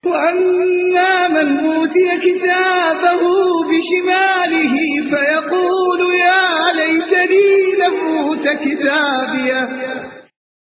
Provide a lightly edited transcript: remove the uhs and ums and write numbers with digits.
وأما من أوتي كتابه بشماله فيقول يا ليتني لم أوت كتابيه